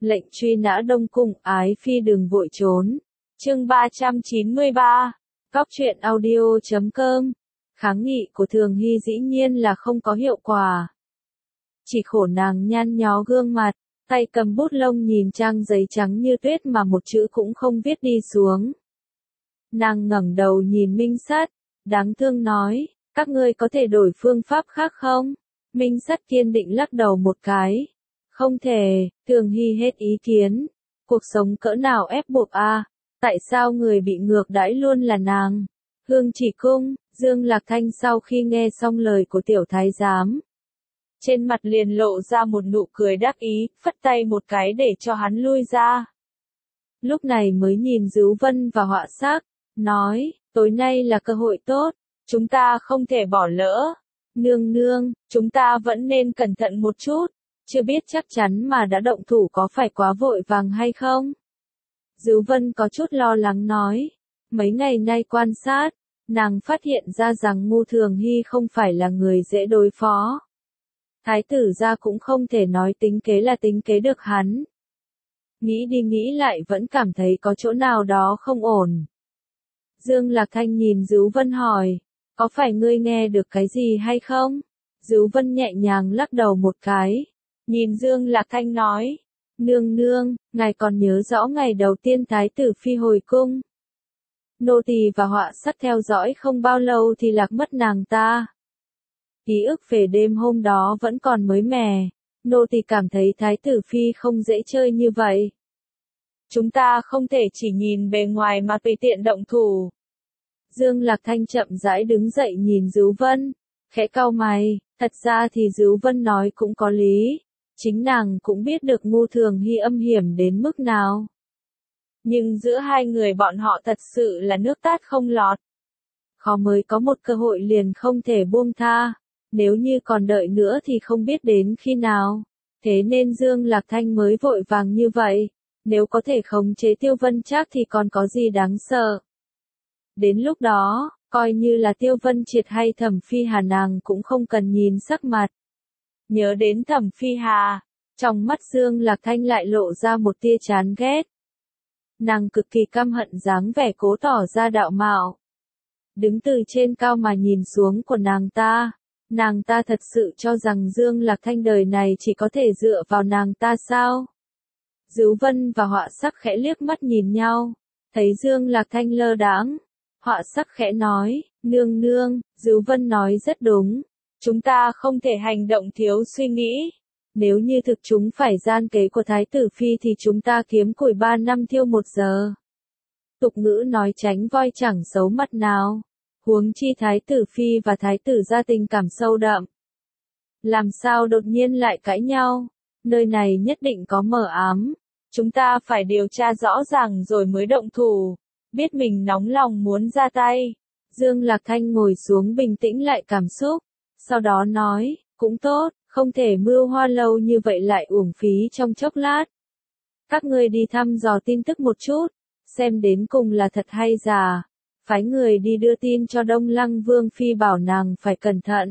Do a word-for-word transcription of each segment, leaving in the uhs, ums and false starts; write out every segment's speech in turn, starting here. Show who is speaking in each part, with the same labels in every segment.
Speaker 1: Lệnh truy nã Đông Cung, ái phi đừng vội trốn. Chương ba trăm chín mươi ba. Góc truyện audio chấm com. Kháng nghị của Thường Hy dĩ nhiên là không có hiệu quả. Chỉ khổ nàng nhăn nhó gương mặt, tay cầm bút lông nhìn trang giấy trắng như tuyết mà một chữ cũng không viết đi xuống. Nàng ngẩng đầu nhìn Minh Sắt, đáng thương nói, các ngươi có thể đổi phương pháp khác không? Minh Sắt kiên định lắc đầu một cái. Không thể, Thường Hy hết ý kiến. Cuộc sống cỡ nào ép buộc a? À? Tại sao người bị ngược đãi luôn là nàng? Hương Chỉ Cung, Dương Lạc Thanh sau khi nghe xong lời của tiểu thái giám, trên mặt liền lộ ra một nụ cười đắc ý, phất tay một cái để cho hắn lui ra. Lúc này mới nhìn Dữu Vân và Họa Sắc, nói, tối nay là cơ hội tốt, chúng ta không thể bỏ lỡ. Nương nương, chúng ta vẫn nên cẩn thận một chút, chưa biết chắc chắn mà đã động thủ có phải quá vội vàng hay không? Dữu Vân có chút lo lắng nói, mấy ngày nay quan sát, nàng phát hiện ra rằng Ngô Thường Hy không phải là người dễ đối phó. Thái tử gia cũng không thể nói tính kế là tính kế được hắn. Nghĩ đi nghĩ lại vẫn cảm thấy có chỗ nào đó không ổn. Dương Lạc Thanh nhìn Dữu Vân hỏi, có phải ngươi nghe được cái gì hay không? Dữu Vân nhẹ nhàng lắc đầu một cái, nhìn Dương Lạc Thanh nói, nương nương, ngài còn nhớ rõ ngày đầu tiên thái tử phi hồi cung. Nô tỳ và Họa Sắc theo dõi không bao lâu thì lạc mất nàng ta. Ký ức về đêm hôm đó vẫn còn mới mẻ, nô tỳ cảm thấy thái tử phi không dễ chơi như vậy. Chúng ta không thể chỉ nhìn bề ngoài mà tùy tiện động thủ. Dương Lạc Thanh chậm rãi đứng dậy nhìn Dữu Vân, khẽ cau mày, thật ra thì Dữu Vân nói cũng có lý, chính nàng cũng biết được Ngô Thường Hy âm hiểm đến mức nào. Nhưng giữa hai người bọn họ thật sự là nước tát không lọt. Khó mới có một cơ hội liền không thể buông tha, nếu như còn đợi nữa thì không biết đến khi nào. Thế nên Dương Lạc Thanh mới vội vàng như vậy, nếu có thể khống chế Tiêu Vân Trác thì còn có gì đáng sợ. Đến lúc đó, coi như là Tiêu Vân Triệt hay Thẩm Phi Hà nàng cũng không cần nhìn sắc mặt. Nhớ đến Thẩm Phi Hà, trong mắt Dương Lạc Thanh lại lộ ra một tia chán ghét. Nàng cực kỳ căm hận dáng vẻ cố tỏ ra đạo mạo. Đứng từ trên cao mà nhìn xuống của nàng ta, nàng ta thật sự cho rằng Dương Lạc Thanh đời này chỉ có thể dựa vào nàng ta sao? Dữu Vân và Họa Sắc khẽ liếc mắt nhìn nhau, thấy Dương Lạc Thanh lơ đãng, Họa Sắc khẽ nói, nương nương, Dữu Vân nói rất đúng, chúng ta không thể hành động thiếu suy nghĩ. Nếu như thực chúng phải gian kế của Thái tử Phi thì chúng ta kiếm củi ba năm thiêu một giờ. Tục ngữ nói tránh voi chẳng xấu mặt nào, huống chi Thái tử Phi và Thái tử gia tình cảm sâu đậm. Làm sao đột nhiên lại cãi nhau, nơi này nhất định có mờ ám, chúng ta phải điều tra rõ ràng rồi mới động thủ, biết mình nóng lòng muốn ra tay. Dương Lạc Thanh ngồi xuống bình tĩnh lại cảm xúc, sau đó nói, cũng tốt. Không thể mưu hoa lâu như vậy lại uổng phí trong chốc lát. Các ngươi đi thăm dò tin tức một chút, xem đến cùng là thật hay giả. Phái người đi đưa tin cho Đông Lăng Vương Phi bảo nàng phải cẩn thận.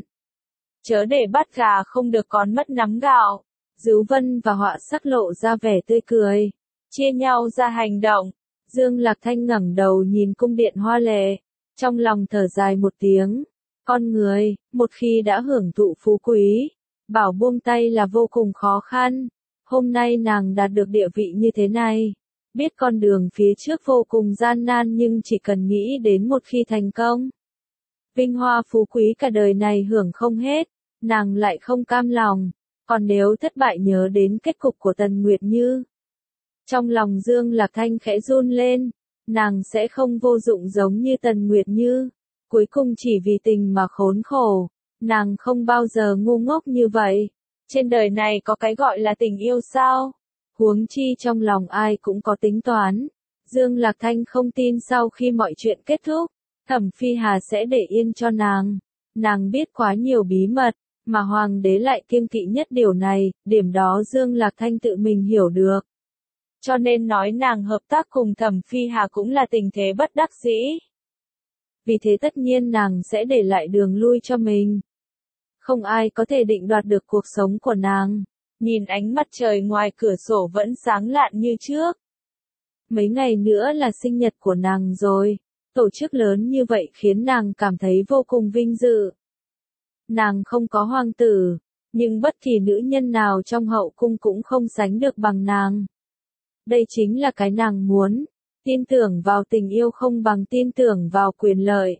Speaker 1: Chớ để bắt gà không được còn mất nắm gạo. Dữu Vân và Họa Sắc lộ ra vẻ tươi cười, chia nhau ra hành động. Dương Lạc Thanh ngẩng đầu nhìn cung điện hoa lệ, trong lòng thở dài một tiếng. Con người, một khi đã hưởng thụ phú quý, bảo buông tay là vô cùng khó khăn. Hôm nay nàng đạt được địa vị như thế này, biết con đường phía trước vô cùng gian nan nhưng chỉ cần nghĩ đến một khi thành công, vinh hoa phú quý cả đời này hưởng không hết, nàng lại không cam lòng. Còn nếu thất bại nhớ đến kết cục của Tần Nguyệt Như. Trong lòng Dương Lạc Thanh khẽ run lên, nàng sẽ không vô dụng giống như Tần Nguyệt Như, cuối cùng chỉ vì tình mà khốn khổ. Nàng không bao giờ ngu ngốc như vậy. Trên đời này có cái gọi là tình yêu sao? Huống chi trong lòng ai cũng có tính toán. Dương Lạc Thanh không tin sau khi mọi chuyện kết thúc, Thẩm Phi Hà sẽ để yên cho nàng. Nàng biết quá nhiều bí mật, mà Hoàng đế lại kiêng kỵ nhất điều này, điểm đó Dương Lạc Thanh tự mình hiểu được. Cho nên nói nàng hợp tác cùng Thẩm Phi Hà cũng là tình thế bất đắc dĩ. Vì thế tất nhiên nàng sẽ để lại đường lui cho mình. Không ai có thể định đoạt được cuộc sống của nàng. nhìn ánh mặt trời ngoài cửa sổ vẫn sáng lạn như trước. Mấy ngày nữa là sinh nhật của nàng rồi, tổ chức lớn như vậy khiến nàng cảm thấy vô cùng vinh dự. Nàng không có hoàng tử, nhưng bất kỳ nữ nhân nào trong hậu cung cũng không sánh được bằng nàng. Đây chính là cái nàng muốn, tin tưởng vào tình yêu không bằng tin tưởng vào quyền lợi.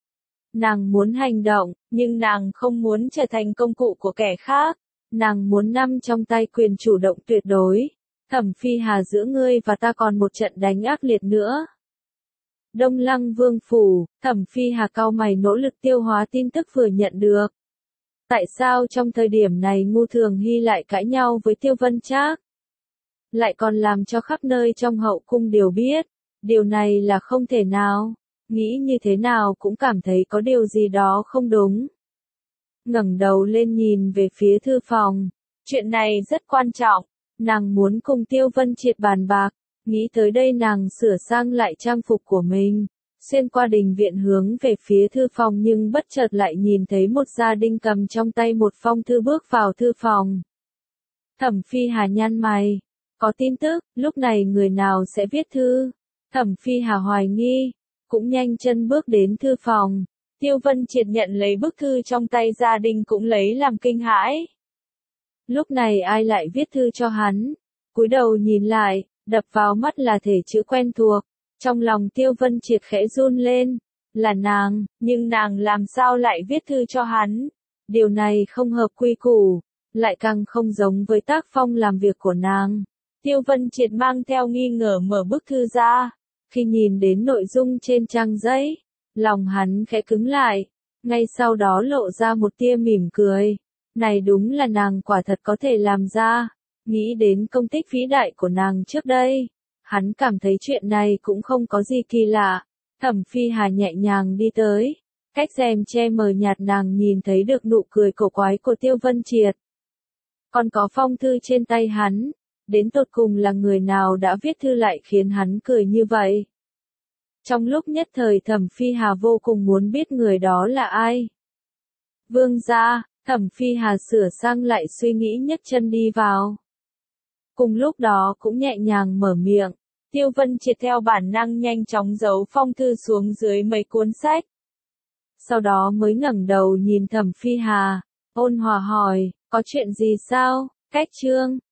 Speaker 1: Nàng muốn hành động, nhưng nàng không muốn trở thành công cụ của kẻ khác. Nàng muốn nắm trong tay quyền chủ động tuyệt đối. Thẩm Phi Hà, giữa ngươi và ta còn một trận đánh ác liệt nữa. Đông Lăng Vương phủ, Thẩm Phi Hà cau mày nỗ lực tiêu hóa tin tức vừa nhận được. Tại sao trong thời điểm này Ngu Thường Hy lại cãi nhau với Tiêu Vân Trác? Lại còn làm cho khắp nơi trong hậu cung đều biết. Điều này là không thể nào. Nghĩ như thế nào cũng cảm thấy có điều gì đó không đúng. Ngẩng đầu lên nhìn về phía thư phòng. Chuyện này rất quan trọng. Nàng muốn cùng Tiêu Vân Triệt bàn bạc. Nghĩ tới đây nàng sửa sang lại trang phục của mình. Xuyên qua đình viện hướng về phía thư phòng nhưng bất chợt lại nhìn thấy một gia đình cầm trong tay một phong thư bước vào thư phòng. Thẩm Phi Hà nhăn mày. Có tin tức, lúc này người nào sẽ viết thư? Thẩm Phi Hà hoài nghi. Cũng nhanh chân bước đến thư phòng. Tiêu Vân Triệt nhận lấy bức thư trong tay gia đình cũng lấy làm kinh hãi. Lúc này ai lại viết thư cho hắn? Cúi đầu nhìn lại, đập vào mắt là thể chữ quen thuộc. Trong lòng Tiêu Vân Triệt khẽ run lên. Là nàng, nhưng nàng làm sao lại viết thư cho hắn? Điều này không hợp quy củ, lại càng không giống với tác phong làm việc của nàng. Tiêu Vân Triệt mang theo nghi ngờ mở bức thư ra. Khi nhìn đến nội dung trên trang giấy, lòng hắn khẽ cứng lại, ngay sau đó lộ ra một tia mỉm cười. Này đúng là nàng quả thật có thể làm ra. Nghĩ đến công tích vĩ đại của nàng trước đây, hắn cảm thấy chuyện này cũng không có gì kỳ lạ. Thẩm Phi Hà nhẹ nhàng đi tới, cách rèm che mờ nhạt nàng nhìn thấy được nụ cười cổ quái của Tiêu Vân Triệt. Còn có phong thư trên tay hắn. Đến tột cùng là người nào đã viết thư lại khiến hắn cười như vậy? Trong lúc nhất thời Thẩm Phi Hà vô cùng muốn biết người đó là ai. Vương gia, Thẩm Phi Hà sửa sang lại suy nghĩ nhấc chân đi vào. Cùng lúc đó cũng nhẹ nhàng mở miệng. Tiêu Vân Triệt theo bản năng nhanh chóng giấu phong thư xuống dưới mấy cuốn sách. Sau đó mới ngẩng đầu nhìn Thẩm Phi Hà, ôn hòa hỏi, có chuyện gì sao? Cách chương